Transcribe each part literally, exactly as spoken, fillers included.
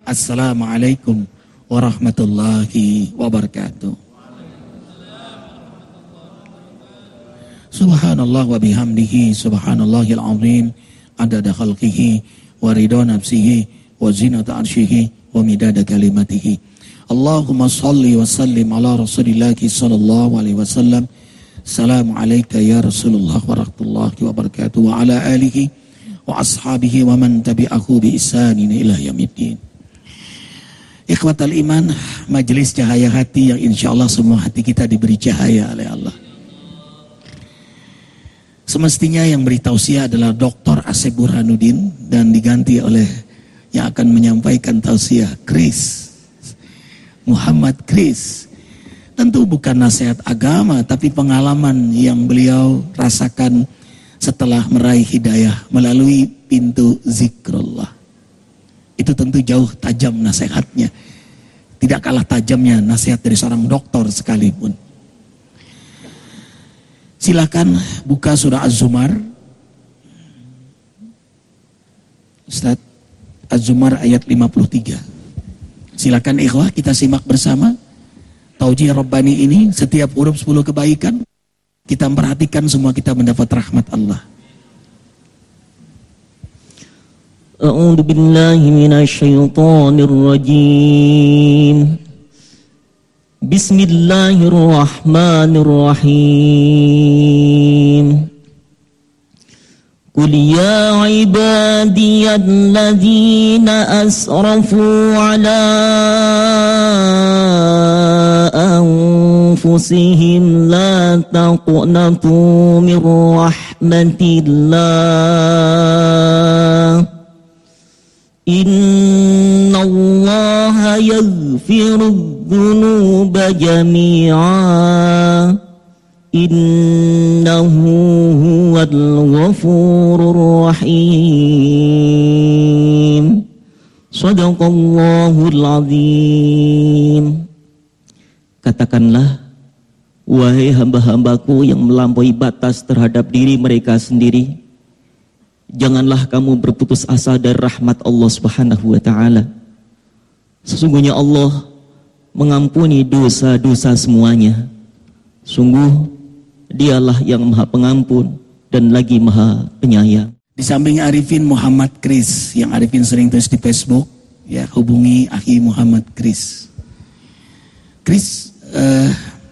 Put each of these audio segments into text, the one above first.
Assalamualaikum warahmatullahi wabarakatuh. Subhanallah wa bihamdihi subhanallahil azim adada khalqihi wa ridha nafsihi wa zinata arsyihi wa midada kalimatihi. Allahumma salli wa sallim ala rasulillahi sallallahu alaihi wasallam. Assalamu alayka ya Rasulullah wa rahmatullahi wa barakatuh wa ala alihi wa ashabihi wa man tabi'ahu bi ihsanin ila yaumiddin. Ikhwatal iman, majelis cahaya hati yang insyaallah semua hati kita diberi cahaya oleh Allah. Semestinya yang beri tausiah adalah Doktor Asep Burhanuddin dan diganti oleh yang akan menyampaikan tausiah Chris Muhammad Chris. Tentu bukan nasihat agama tapi pengalaman yang beliau rasakan setelah meraih hidayah melalui pintu zikrullah. Itu tentu jauh tajam nasihatnya. Tidak kalah tajamnya nasihat dari seorang dokter sekalipun. Silakan buka surah Az-Zumar. Ustaz, Az-Zumar ayat lima puluh tiga. Silakan ikhwah kita simak bersama. Taujih Rabbani ini setiap huruf sepuluh kebaikan. Kita memperhatikan semua kita mendapat rahmat Allah. A'udzu billahi minasy syaithanir rajim. Bismillahirrahmanirrahim. Qul ya ibadiyalladzina asrafu ala anfusihim la taqnatu min rahmatillah. Innallaha yaghfiru dzunuba jami'a innahu huwal ghafurur rahim. Shadaqallahul azim. Katakanlah, wahai hamba-hambaku yang melampaui batas terhadap diri mereka sendiri, janganlah kamu berputus asa dari rahmat Allah Subhanahu wa taala. Sesungguhnya Allah mengampuni dosa-dosa semuanya. Sungguh Dialah yang Maha Pengampun dan lagi Maha Penyayang. Di samping Arifin Muhammad Chris, yang Arifin sering tulis di Facebook, ya hubungi Akhi Muhammad Chris. Chris uh,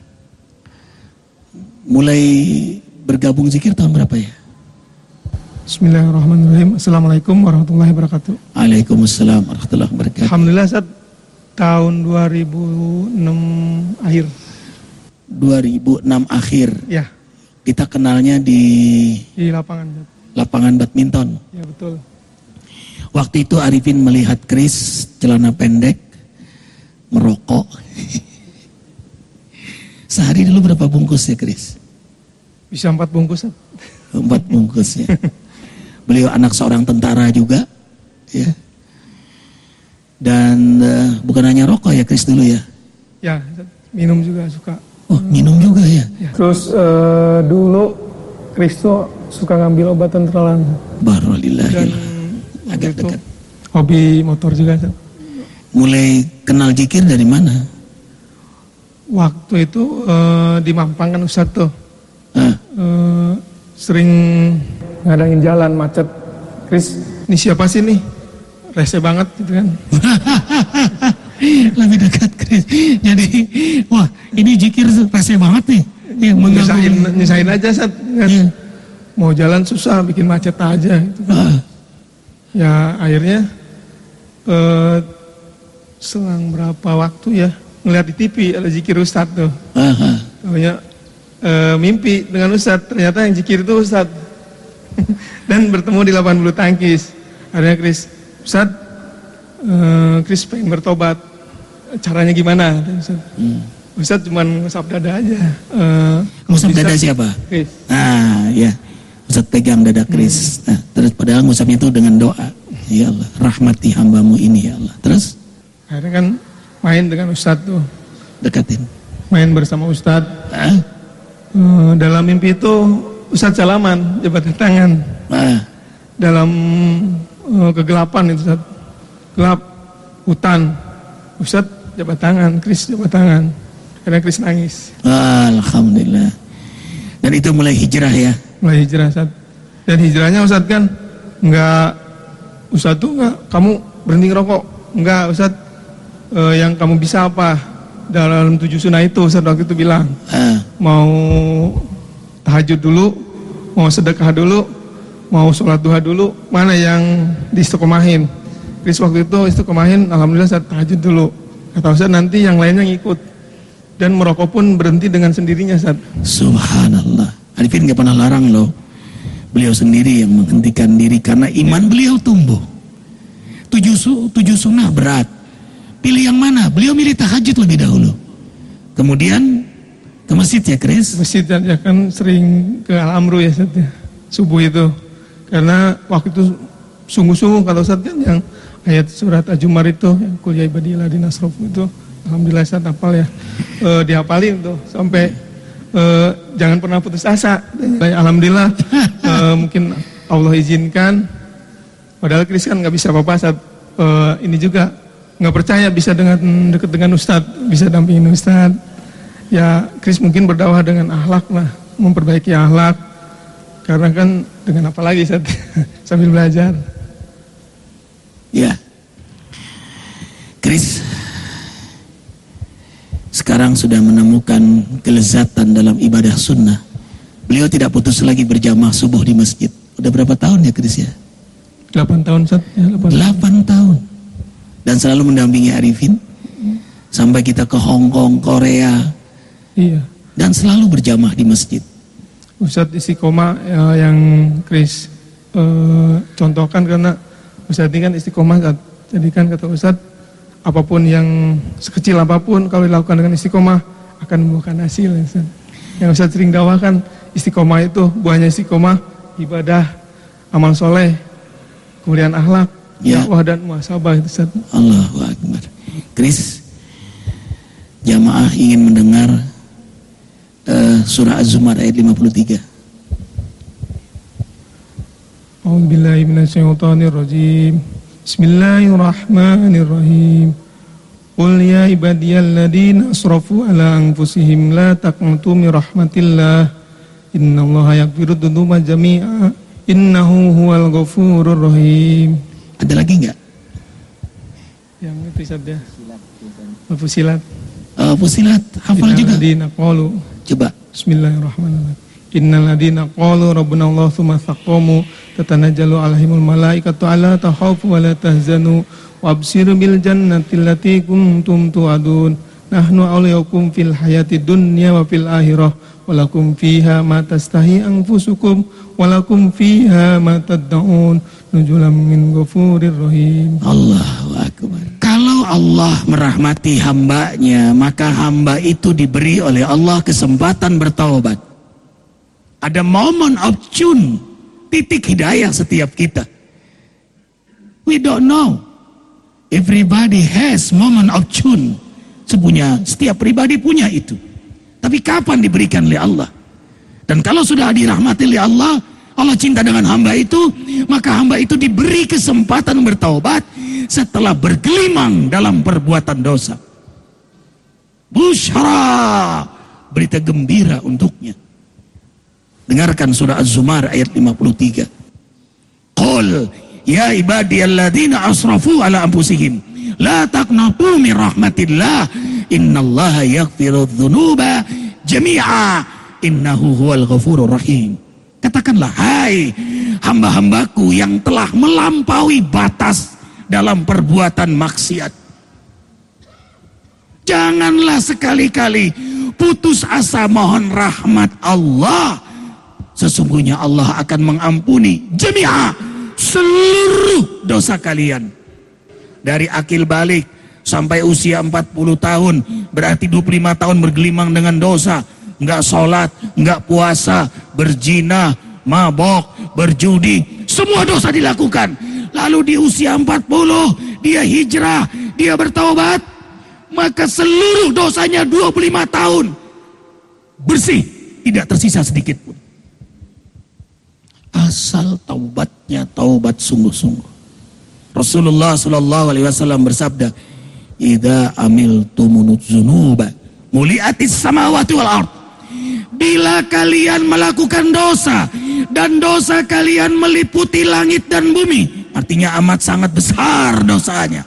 mulai bergabung zikir tahun berapa ya? Bismillahirrahmanirrahim. Assalamualaikum warahmatullahi wabarakatuh. Waalaikumsalam warahmatullahi wabarakatuh. Alhamdulillah saat tahun dua ribu enam akhir. dua ribu enam akhir. Ya. Kita kenalnya di di lapangan. Lapangan badminton. Ya betul. Waktu itu Arifin melihat Chris celana pendek merokok. Sehari dulu berapa bungkus ya Chris? Bisa empat bungkus. Empat bungkus ya. Beliau anak seorang tentara juga, ya. Dan uh, bukan hanya rokok ya Chris dulu ya? Ya, minum juga suka. Oh, minum juga ya? Ya. Terus uh, dulu Chris tuh suka ngambil obatan terlarang. Barolillah. Agak dekat. Hobi motor juga. Mulai kenal zikir dari mana? Waktu itu uh, di Mampang kan Ustadz tuh. Uh, sering ngadangin jalan macet. Chris, ini siapa sih nih? Rese banget gitu kan. Lebih dekat Chris. Jadi, wah ini zikir rese banget nih. Ya, nyesain, nyesain aja saat kan. Ya. Mau jalan susah, bikin macet aja gitu kan. Uh. Ya akhirnya uh, selang berapa waktu ya ngeliat di T V ada zikir Ustadz tuh. Uh-huh. Namanya uh, mimpi dengan Ustadz, ternyata yang zikir itu Ustadz. Dan bertemu di lapangan bulu tangkis. Akhirnya Chris, Ustadz, uh, Chris pengen bertobat. Caranya gimana? Ustadz, hmm. Ustadz cuma ngusap dada aja. Uh, ngusap dada siapa? Chris. Ah, ya. Ustadz pegang dada Chris. Hmm. Nah, terus padahal ngusapnya itu dengan doa. Ya Allah, rahmati hambamu ini ya Allah. Terus? Akhirnya kan main dengan Ustadz tuh. Dekatin. Main bersama Ustadz. Ah? Uh, dalam mimpi itu Ustadz salaman, jabat tangan. Ah. Dalam uh, kegelapan itu Ustadz. Gelap. hutan. Ustadz jabat tangan, Kris jabat tangan. Karena Kris nangis. Alhamdulillah. Dan itu mulai hijrah ya? Mulai hijrah, Ustadz. Dan hijrahnya Ustadz kan enggak, Ustadz tuh enggak, kamu berhenti ngerokok. Enggak, Ustadz, eh, yang kamu bisa apa? Dalam tujuh sunnah itu Ustadz waktu itu bilang, ah. mau tahajud dulu, mau sedekah dulu, mau sholat duha dulu, mana yang diistiqomahin. Kris waktu itu istiqomahin, alhamdulillah saat tahajud dulu. Kata Ustaz nanti yang lainnya ngikut. Dan merokok pun berhenti dengan sendirinya Ustaz. Subhanallah. Arifin gak pernah larang loh. Beliau sendiri yang menghentikan diri karena iman beliau tumbuh. Tujuh, su, tujuh sunnah berat. Pilih yang mana? Beliau milih tahajud lebih dahulu. Kemudian ke masjid ya Kris? Masjid ya kan sering ke Al-Amru ya Ustaz ya. Subuh itu. Karena waktu itu sungguh-sungguh kata Ustaz kan yang ayat surat Al-Jumar itu yang kul ya ibadiyal ladzina asrafu itu alhamdulillah Ustaz hafal ya. E, dihafalin tuh sampai e, jangan pernah putus asa. Alhamdulillah e, mungkin Allah izinkan. Padahal Kris kan nggak bisa apa-apa saat e, ini juga nggak percaya bisa dengan dekat dengan Ustaz, bisa dampingin Ustaz. Ya Kris mungkin berdakwah dengan akhlak lah, memperbaiki akhlak. Karena kan dengan apa lagi Ustaz sambil belajar. Ya, Kris sekarang sudah menemukan kelezatan dalam ibadah sunnah. Beliau tidak putus lagi berjamaah subuh di masjid. Udah berapa tahun ya Kris ya? delapan tahun Ustaz. Ya, delapan tahun. Dan selalu mendampingi Arifin. Sampai kita ke Hong Kong, Korea. Iya. Dan selalu berjamaah di masjid. Ustadz istiqomah ya, yang Kris uh, contohkan karena Ustadz ini kan istiqomah. Jadi kan kata Ustadz, apapun yang sekecil apapun kalau dilakukan dengan istiqomah akan membuahkan hasil. Ya Ustadz. Yang Ustadz sering dakwakan istiqomah itu buahnya istiqomah, ibadah, amal soleh, kemudian akhlak, ya. dakwah dan muhasabah itu Ustadz. Allahu Akbar. Kris, jamaah ingin mendengar uh, surah Az-Zumar ayat lima puluh tiga. A'udzubillahi minasyaitonirrajim. Bismillahirrahmanirrahim. Qul ya ibadiyalladzina asrafu ala anfusihim la taqnatu min rahmatillah. Innallaha yaghfiru dzunuba jami'a. Innahu huwal ghafurur rahim. Ada lagi enggak? Yang itu saja. Fusilat. Uh, Fusilat, hafal juga. Innalladzina qalu. Coba. Bismillahirrahmanirrahim. Innalladzina qalu rabbuna Allah tsumma istaqamu tatanazzalu alaihimul malaikatu alla takhafu wa la tahzanu wabshiru bil jannati allati kuntum tu'adun nahnu awliyaukum fil hayati dunya wa fil akhirah walakum fiha ma tastahi anfusukum walakum fiha ma tad'un nuzulan min ghafurir rahim. Allahu Akbar. Kalau Allah merahmati hambanya, maka hamba itu diberi oleh Allah kesempatan bertaubat. Ada moment of tune, titik hidayah setiap kita. We don't know. Everybody has moment of tune. Sepunya, setiap pribadi punya itu. Tapi kapan diberikan oleh Allah? Dan kalau sudah dirahmati oleh Allah, Allah cinta dengan hamba itu, maka hamba itu diberi kesempatan bertaubat setelah bergelimang dalam perbuatan dosa. Busyara, berita gembira untuknya. Dengarkan surah Az-Zumar ayat lima puluh tiga. Qul ya ibadiyalladzina asrafu ala anfusihim la taqnatu min rahmatillah innallaha yaghfiru dzunuba jami'a innahu huwal ghafurur rahim. Katakanlah, hai hamba-hambaku yang telah melampaui batas dalam perbuatan maksiat, janganlah sekali-kali putus asa mohon rahmat Allah. Sesungguhnya Allah akan mengampuni jami'ah, seluruh dosa kalian. Dari akil balik sampai usia empat puluh tahun, berarti dua puluh lima tahun bergelimang dengan dosa. Enggak sholat, enggak puasa, berzina, mabok, berjudi, semua dosa dilakukan. Lalu di usia empat puluh, dia hijrah, dia bertaubat, maka seluruh dosanya dua puluh lima tahun bersih, tidak tersisa sedikit pun. Asal taubatnya taubat sungguh-sungguh. Rasulullah Shallallahu Alaihi Wasallam bersabda, "Idza amiltumunuz dzunuba muliatis samawati wal ard." Bila kalian melakukan dosa dan dosa kalian meliputi langit dan bumi, artinya amat sangat besar dosanya.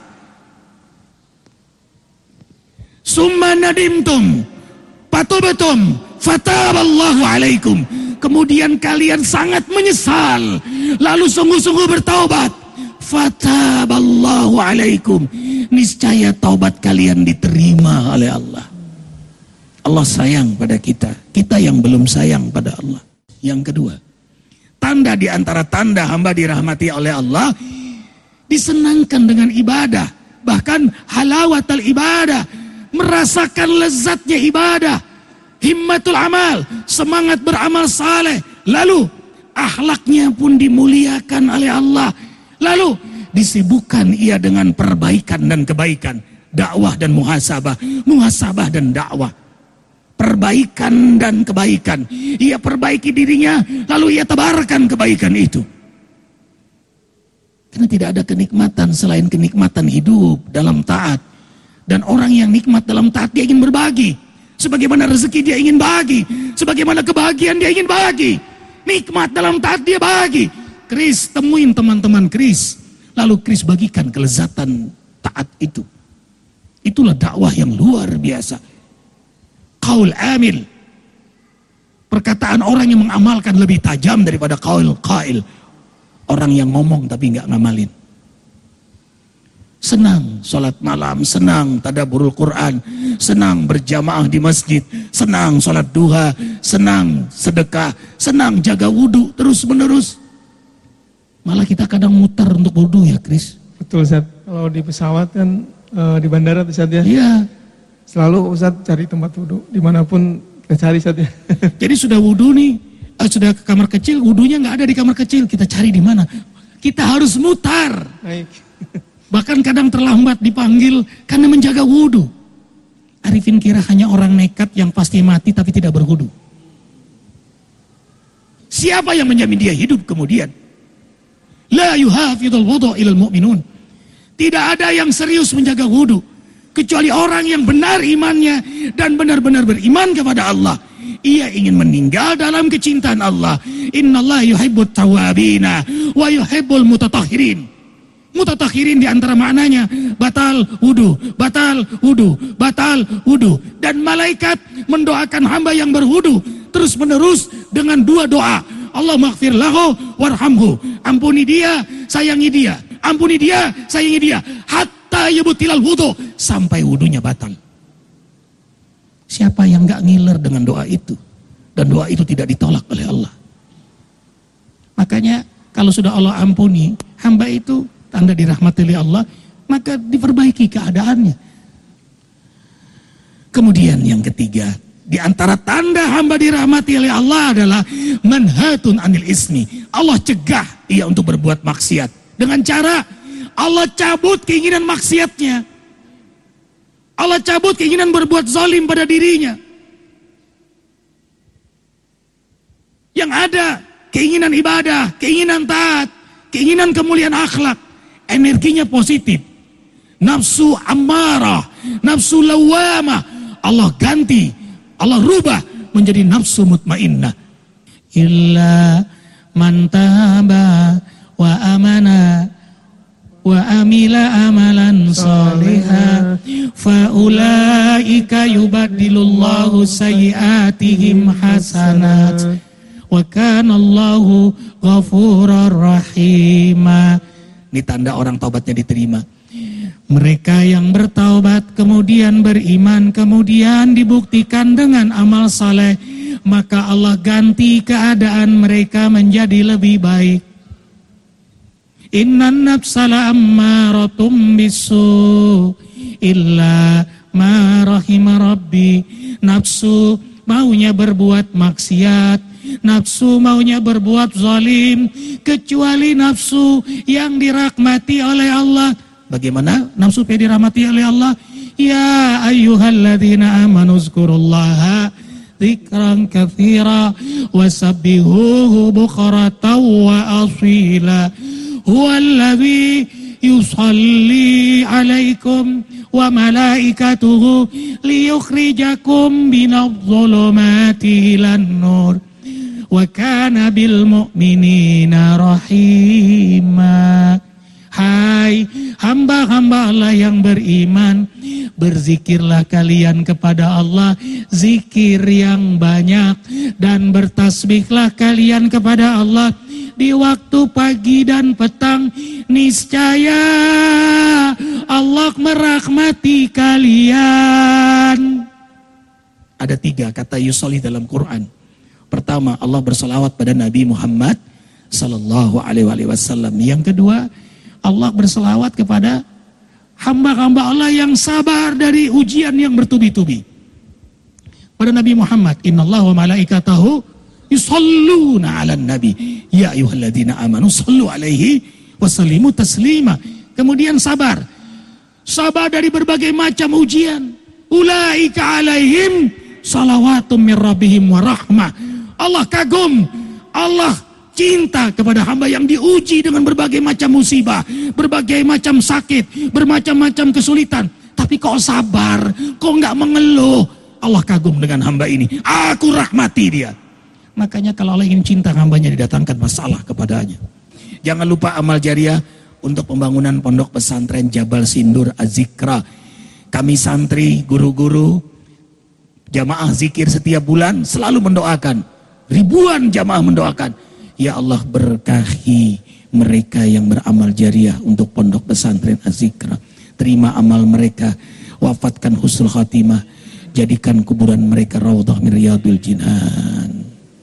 Summa nadimtum patubatum fataballahu alaikum. Kemudian kalian sangat menyesal, lalu sungguh-sungguh bertaubat. Fataballahu alaikum. Niscaya taubat kalian diterima oleh Allah. Allah sayang pada kita, kita yang belum sayang pada Allah. Yang kedua, tanda di antara tanda hamba dirahmati oleh Allah, disenangkan dengan ibadah, bahkan halawatul ibadah, merasakan lezatnya ibadah, himmatul amal, semangat beramal saleh, lalu akhlaknya pun dimuliakan oleh Allah, lalu disibukkan ia dengan perbaikan dan kebaikan, dakwah dan muhasabah, muhasabah dan dakwah. Perbaikan dan kebaikan, ia perbaiki dirinya, lalu ia tebarkan kebaikan itu. Karena tidak ada kenikmatan selain kenikmatan hidup dalam taat. Dan orang yang nikmat dalam taat, dia ingin berbagi. Sebagaimana rezeki dia ingin bagi, sebagaimana kebahagiaan dia ingin bagi. Nikmat dalam taat dia bagi. Kris, temuin teman-teman Kris, lalu Kris bagikan kelezatan taat itu. Itulah dakwah yang luar biasa. Qaul amil, perkataan orang yang mengamalkan lebih tajam daripada qaul qail, orang yang ngomong tapi nggak ngamalin. Senang sholat malam, senang tadabburul Quran, senang berjamaah di masjid, senang sholat duha, senang sedekah, senang jaga wudhu terus menerus. Malah kita kadang muter untuk wudhu ya Kris. Betul Ustaz, kalau di pesawat kan e, di bandara Ustaz ya. Iya. Selalu Ustaz cari tempat wudhu, dimanapun kita cari Ustaz ya. Jadi sudah wudhu nih, eh, sudah ke kamar kecil, wudhunya nggak ada di kamar kecil, kita cari di mana? Kita harus mutar. Baik. Bahkan kadang terlambat dipanggil karena menjaga wudhu. Arifin kira hanya orang nekat yang pasti mati tapi tidak berwudhu. Siapa yang menjamin dia hidup kemudian? La yuhafidul wudhu ilal mu'minun. Tidak ada yang serius menjaga wudhu kecuali orang yang benar imannya dan benar-benar beriman kepada Allah. Ia ingin meninggal dalam kecintaan Allah. Innallaha yuhibbut tawwabina wa yuhibbul mutatahhirin. Mutatahhirin diantara maknanya batal wudu, batal wudu, batal wudu. Dan malaikat mendoakan hamba yang berwudu terus menerus dengan dua doa. Allah maghfir lahu warhamhu. Ampuni dia, sayangi dia. Ampuni dia, sayangi dia. Hatta yubtilal wudu, sampai wudunya batal. Siapa yang gak ngiler dengan doa itu? Dan doa itu tidak ditolak oleh Allah. Makanya kalau sudah Allah ampuni hamba itu, tanda dirahmati oleh Allah, maka diperbaiki keadaannya. Kemudian yang ketiga, di antara tanda hamba dirahmati oleh Allah adalah manhatun anil ismi. Allah cegah ia untuk berbuat maksiat. Dengan cara Allah cabut keinginan maksiatnya. Allah cabut keinginan berbuat zalim pada dirinya. Yang ada keinginan ibadah, keinginan taat, keinginan kemuliaan akhlak. Energinya positif. Nafsu ammarah, nafsu lawamah, Allah ganti, Allah rubah menjadi nafsu mutmainnah. Illa man taba wa amana wa amila amalan salihah fa ulaika yubaddilullahu sayyiatihim hasanat wa kana Allahu ghafurar rahima. Ini tanda orang taubatnya diterima. Mereka yang bertaubat kemudian beriman kemudian dibuktikan dengan amal saleh, maka Allah ganti keadaan mereka menjadi lebih baik. Innan nafsa la'ammaratum bisu illa ma rahima rabbi. Nafsu maunya berbuat maksiat, nafsu maunya berbuat zalim, kecuali nafsu yang dirahmati oleh Allah. Bagaimana nafsu yang dirahmati oleh Allah? Ya ayyuhalladzina amanu zkurullaha dzikran katsira wasabbihuhu bukratan wa asila. Huwallazi yusalli alaikum wa malaikatuhu liyukhrijakum minadh-dhulumati ilan nur wa kana bil mu'minina rahima. Hai hamba-hamba Allah yang beriman, berzikirlah kalian kepada Allah zikir yang banyak, dan bertasbihlah kalian kepada Allah di waktu pagi dan petang. Niscaya Allah merahmati kalian. Ada tiga kata yusolli dalam Quran. Pertama, Allah berselawat pada Nabi Muhammad sallallahu alaihi wasallam. Yang kedua, Allah berselawat kepada hamba-hamba Allah yang sabar dari ujian yang bertubi-tubi. Pada Nabi Muhammad, innallaha wa malaikatahu yusalluna 'alan nabi ya ayyuhalladzina amanu sallu alaihi wasallimu taslima. Kemudian sabar. Sabar dari berbagai macam ujian. Ulaika alaihim salawatum mir rabbihim wa rahmah. Allah kagum, Allah cinta kepada hamba yang diuji dengan berbagai macam musibah, berbagai macam sakit, bermacam-macam kesulitan. Tapi kok sabar, kok nggak mengeluh. Allah kagum dengan hamba ini. Aku rahmati dia. Makanya kalau Allah ingin cinta hambanya, didatangkan masalah kepadanya. Jangan lupa amal jariah untuk pembangunan pondok pesantren Jabal Sindur Az-Zikra. Kami santri, guru-guru, jamaah zikir setiap bulan selalu mendoakan. Ribuan jamaah mendoakan. Ya Allah, berkahi mereka yang beramal jariah untuk pondok pesantren Az-Zikra. Terima amal mereka, wafatkan husnul khatimah, jadikan kuburan mereka raudhah min riyadil jinan.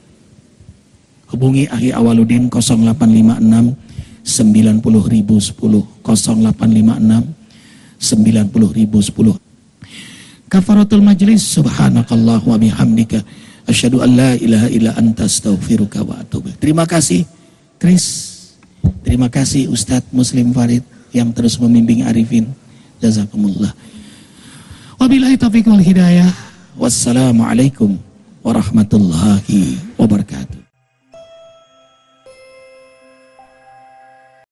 Hubungi Akhi Awaludin nol delapan lima enam sembilan nol nol satu nol nol delapan lima enam sembilan nol nol satu. Kafaratul majlis, subhanakallah wa bihamdika asyhadu an la ilaha illa anta astaghfiruka wa atubu. Terima kasih Chris. Terima kasih Ustadz Muslim Farid yang terus membimbing Arifin. Jazakumullah. Wabillahi taufiq wal hidayah. Wassalamualaikum warahmatullahi wabarakatuh.